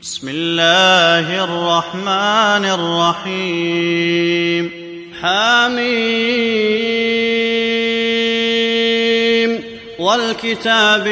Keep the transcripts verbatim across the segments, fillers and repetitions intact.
بسم الله الرحمن الرحيم. حميم والكتاب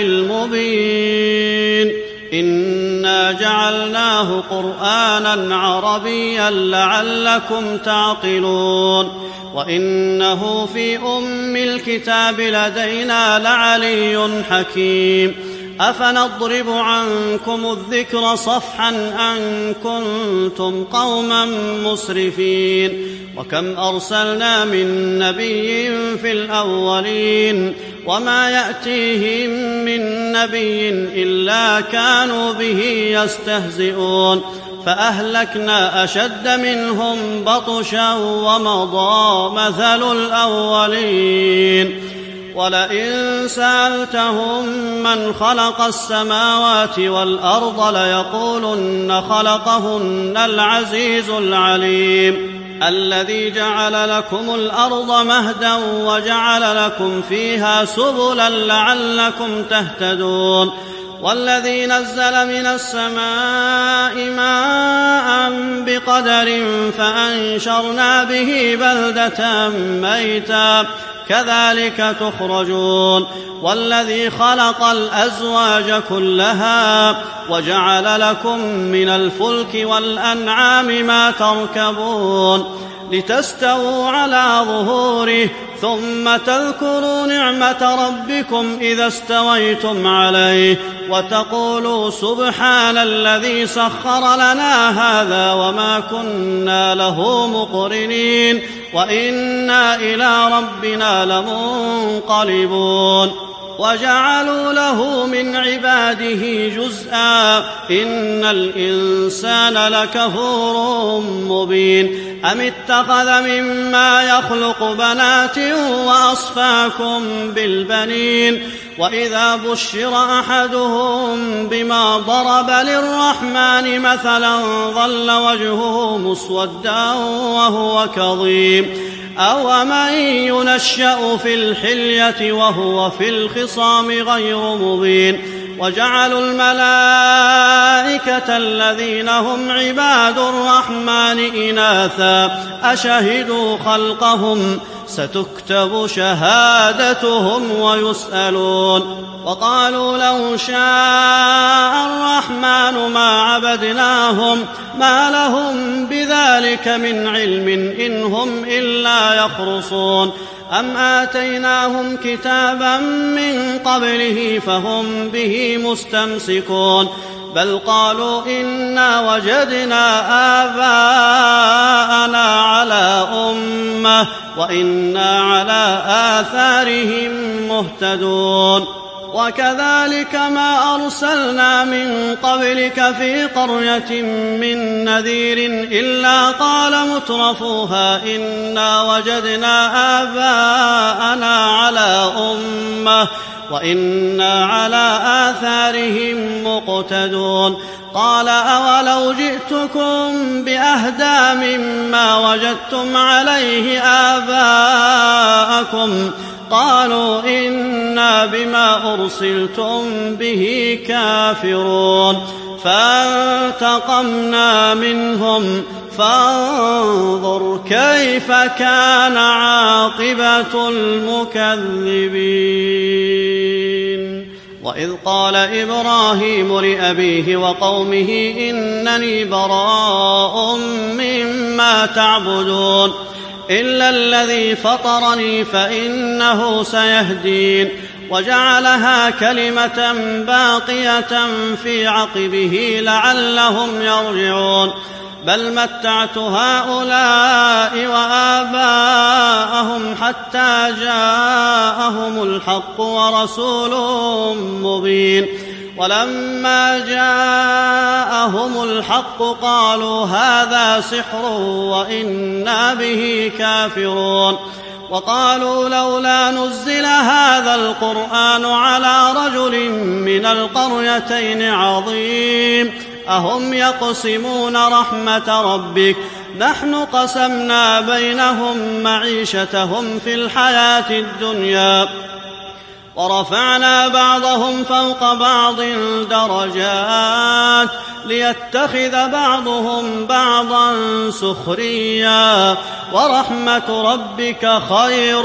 المبين إنا جعلناه قرآنا عربيا لعلكم تعقلون وإنه في أم الكتاب لدينا لعلي حكيم. أفنضرب عنكم الذكر صفحا أن كنتم قوما مسرفين وكم أرسلنا من نبي في الأولين وما يأتيهم من نبي إلا كانوا به يستهزئون فأهلكنا أشد منهم بطشا ومضى مثل الأولين. ولئن سألتهم من خلق السماوات والأرض ليقولن خلقهن العزيز العليم الذي جعل لكم الأرض مهدا وجعل لكم فيها سبلا لعلكم تهتدون والذي نزل من السماء ماء بقدر فأنشرنا به بلدة ميتا كذلك تخرجون والذي خلق الأزواج كلها وجعل لكم من الفلك والأنعام ما تركبون لتستووا على ظهوره ثم تذكروا نعمة ربكم إذا استويتم عليه وتقولوا سبحان الذي سخر لنا هذا وما كنا له مقرنين وإنا إلى ربنا لمنقلبون. وجعلوا له من عباده جزءا إن الإنسان لكفور مبين. أم اتخذ مما يخلق بنات وأصفاكم بالبنين وإذا بشر أحدهم بما ضرب للرحمن مثلا ظل وجهه مسودا وهو كظيم أومن ينشأ في الحلية وهو في الخصام غير مبين. وجعلوا الملائكة الذين هم عباد الرحمن إناثا أشهدوا خلقهم ستكتب شهادتهم ويسألون. وقالوا لو شاء الرحمن ما عبدناهم ما لهم بذلك من علم إن هم إلا يخرصون. أم آتيناهم كتابا من قبله فهم به مستمسكون بل قالوا إنا وجدنا آباءنا على أمة وإنا على آثارهم مهتدون. وكذلك ما أرسلنا من قبلك في قرية من نذير إلا قال مترفوها إنا وجدنا آباءنا على أمة وإنا على آثارهم مقتدون. قال أولو جئتكم بأهدى مما وجدتم عليه آباءكم قالوا إنا بما أرسلتم به كافرون فانتقمنا منهم فانظر كيف كان عاقبة المكذبين. وإذ قال إبراهيم لأبيه وقومه إنني براء مما تعبدون إلا الذي فطرني فإنه سيهدين. وجعلها كلمة باقية في عقبه لعلهم يرجعون بل متعت هؤلاء وآباءهم حتى جاءهم الحق ورسول مبين. ولما جاءهم الحق قالوا هذا سحر وإنا به كافرون. وقالوا لولا نزل هذا القرآن على رجل من القريتين عظيم أهم يقسمون رحمة ربك نحن قسمنا بينهم معيشتهم في الحياة الدنيا ورفعنا بعضهم فوق بعض درجات ليتخذ بعضهم بعضا سخريا ورحمة ربك خير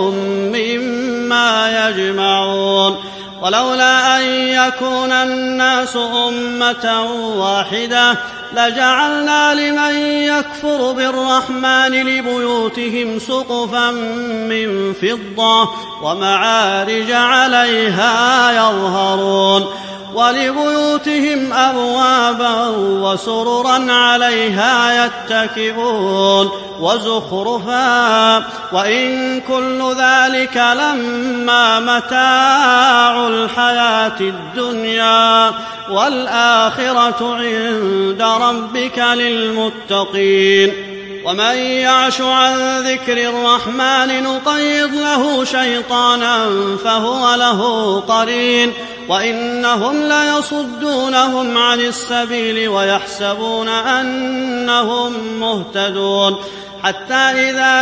مما يجمعون ولولا أن يكون الناس أمة واحدة لجعلنا لمن يكفر بالرحمن لبيوتهم سقفا من فضة ومعارج عليها يظهرون ولبيوتهم أبوابا وسررا عليها يتكئون وزخرفا وإن كل ذلك لما متاع الحياة الدنيا والآخرة عند ربك للمتقين ومن يعش عن ذكر الرحمن نقيض له شيطانا فهو له قرين وإنهم ليصدونهم عن السبيل ويحسبون أنهم مهتدون حتى إذا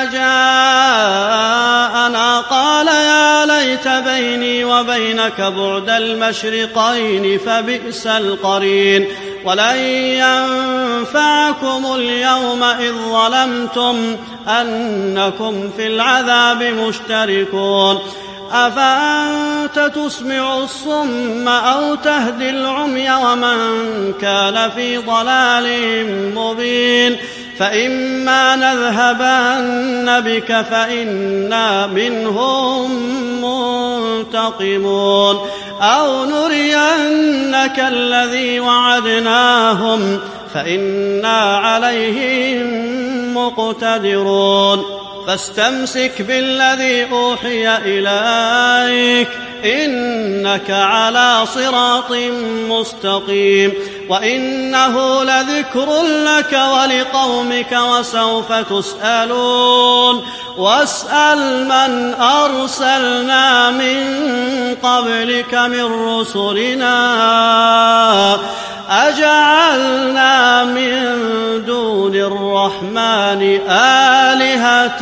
جاءنا قال يا ليت بيني وبينك بعد المشرقين فبئس القرين ولن ينفعكم اليوم إذ ظلمتم أنكم في العذاب مشتركون أفأنت تسمع الصم أو تهدي العمي ومن كان في ضلال مبين فإما نذهبن بك فإنا منهم منتقمون أو نرينك الذي وعدناهم فإنا عليهم مقتدرون فاستمسك بالذي أوحي إليك إنك على صراط مستقيم وإنه لذكر لك ولقومك وسوف تسألون واسأل من أرسلنا من قبلك من رسلنا أجعلنا من دون الرحمن آلهة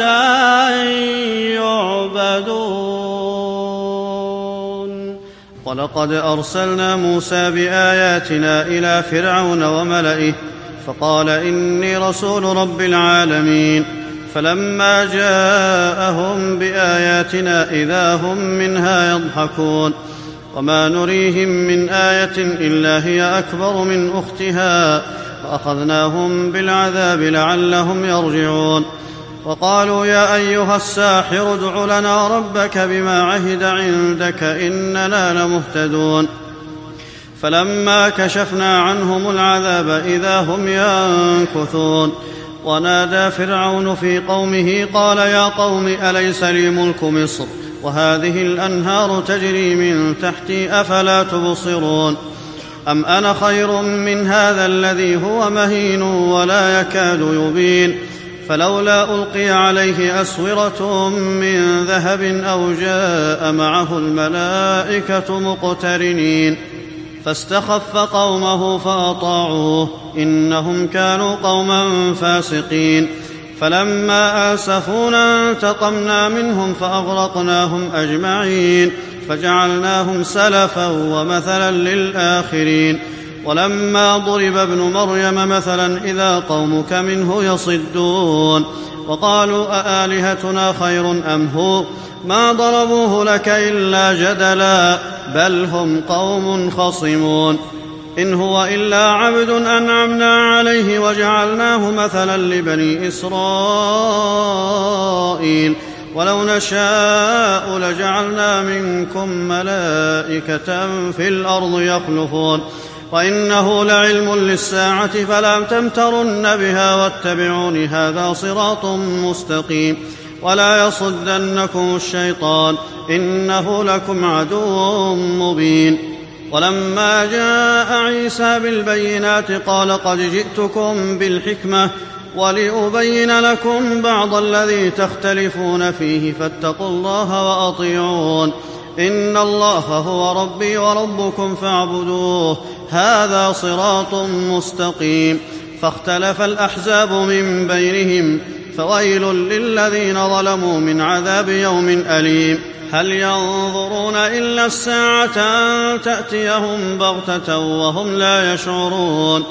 يعبدون ولقد أرسلنا موسى بآياتنا إلى فرعون وملئه فقال إني رسول رب العالمين فلما جاءهم بآياتنا إذا هم منها يضحكون وما نريهم من آية إلا هي أكبر من أختها فأخذناهم بالعذاب لعلهم يرجعون وقالوا يا أيها الساحر ادع لنا ربك بما عهد عندك إننا لمهتدون فلما كشفنا عنهم العذاب إذا هم ينكثون ونادى فرعون في قومه قال يا قوم أليس لي ملك مصر وهذه الأنهار تجري من تحتي أفلا تبصرون أم أنا خير من هذا الذي هو مهين ولا يكاد يبين فلولا ألقي عليه أسورة من ذهب أو جاء معه الملائكة مقترنين فاستخف قومه فأطاعوه إنهم كانوا قوما فاسقين فلما آسفونا انتقمنا منهم فأغرقناهم أجمعين فجعلناهم سلفا ومثلا للآخرين ولما ضرب ابن مريم مثلا إذا قومك منه يصدون وقالوا أآلهتنا خير أم هو ما ضربوه لك إلا جدلا بل هم قوم خصمون إن هو إلا عبد أنعمنا عليه وجعلناه مثلا لبني إسرائيل ولو نشاء لجعلنا منكم ملائكة في الأرض يخلفون وإنه لعلم للساعة فلا تمترن بها واتبعون هذا صراط مستقيم ولا يصدنكم الشيطان إنه لكم عدو مبين ولما جاء عيسى بالبينات قال قد جئتكم بالحكمة ولأبين لكم بعض الذي تختلفون فيه فاتقوا الله وأطيعون إن الله هو ربي وربكم فاعبدوه هذا صراط مستقيم فاختلف الأحزاب من بينهم فويل للذين ظلموا من عذاب يوم أليم هل ينظرون إلا الساعة أن تأتيهم بغتة وهم لا يشعرون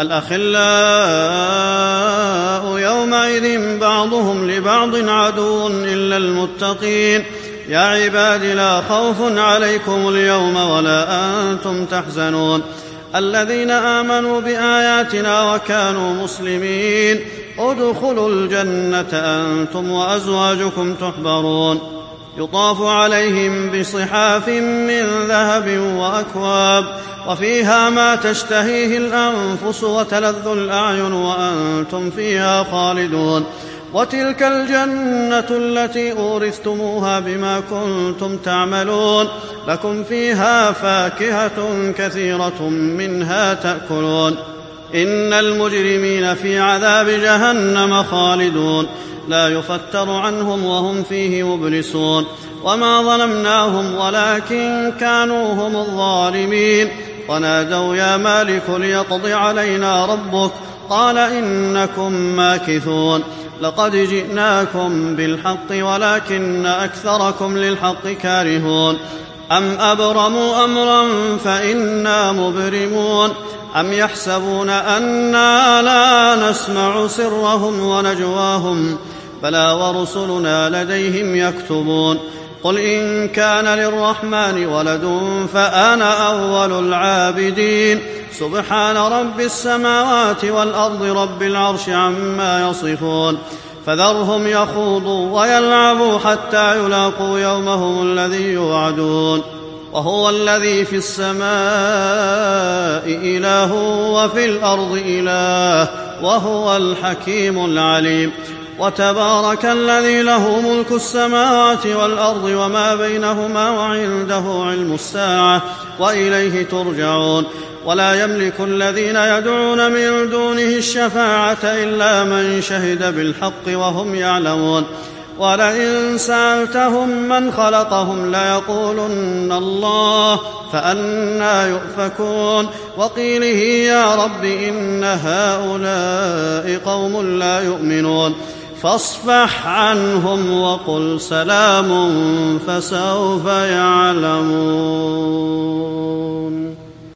الأخلاء يومئذ بعضهم لبعض عدو إلا المتقين يا عباد لا خوف عليكم اليوم ولا أنتم تحزنون الذين آمنوا بآياتنا وكانوا مسلمين ادخلوا الجنة أنتم وأزواجكم تحبرون يطاف عليهم بصحاف من ذهب وأكواب وفيها ما تشتهيه الأنفس وتلذ الأعين وأنتم فيها خالدون وتلك الجنة التي أورثتموها بما كنتم تعملون لكم فيها فاكهة كثيرة منها تأكلون إن المجرمين في عذاب جهنم خالدون لا يفتر عنهم وهم فيه مبلسون وما ظلمناهم ولكن كانوا هم الظالمين ونادوا يا مالك ليقض علينا ربك قال إنكم ماكثون لقد جئناكم بالحق ولكن أكثركم للحق كارهون أم أبرموا أمرا فإنا مبرمون أم يحسبون أنا لا نسمع سرهم ونجواهم بلى ورسلنا لديهم يكتبون قل إن كان للرحمن ولد فأنا أول العابدين سبحان رب السماوات والأرض رب العرش عما يصفون فذرهم يخوضوا ويلعبوا حتى يلاقوا يومهم الذي يوعدون وهو الذي في السماء إله وفي الأرض إله وهو الحكيم العليم وتبارك الذي له ملك السماوات والأرض وما بينهما وعنده علم الساعة وإليه ترجعون ولا يملك الذين يدعون من دونه الشفاعة إلا من شهد بالحق وهم يعلمون ولئن سألتهم من خلقهم ليقولن الله فأنى يؤفكون وقيله يا رب إن هؤلاء قوم لا يؤمنون فاصفح عنهم وقل سلام فسوف يعلمون.